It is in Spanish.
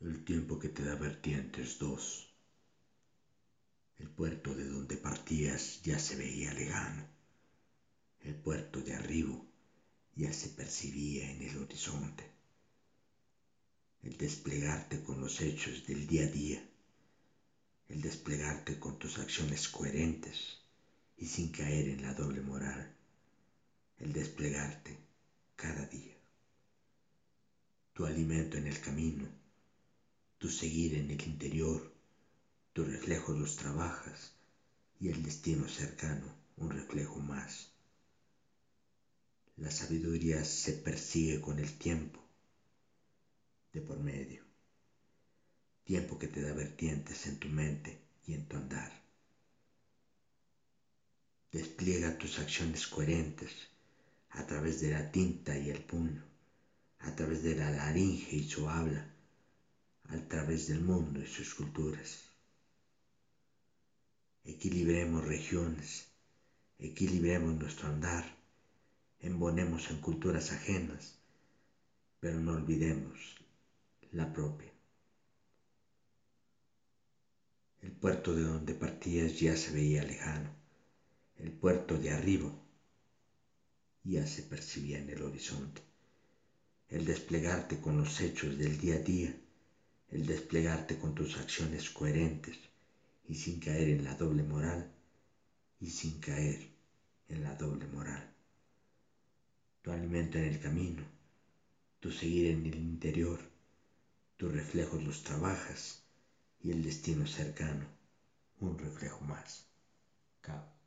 El tiempo que te da vertientes dos. El puerto de donde partías ya se veía lejano. El puerto de arribo ya se percibía en el horizonte. El desplegarte con los hechos del día a día. El desplegarte con tus acciones coherentes y sin caer en la doble moral. El desplegarte cada día. Tu alimento en el camino, tu seguir en el interior, tus reflejos los trabajas y el destino cercano un reflejo más. La sabiduría se persigue con el tiempo de por medio, tiempo que te da vertientes en tu mente y en tu andar. Despliega tus acciones coherentes a través de la tinta y el puño, a través de la laringe y su habla, a través del mundo y sus culturas. Equilibremos regiones, equilibremos nuestro andar, embonemos en culturas ajenas, pero no olvidemos la propia. El puerto de donde partías ya se veía lejano, el puerto de arriba ya se percibía en el horizonte. El desplegarte con los hechos del día a día, el desplegarte con tus acciones coherentes y sin caer en la doble moral y sin caer en la doble moral. Tu alimento en el camino, tu seguir en el interior, tus reflejos los trabajas y el destino cercano, un reflejo más. Cabo.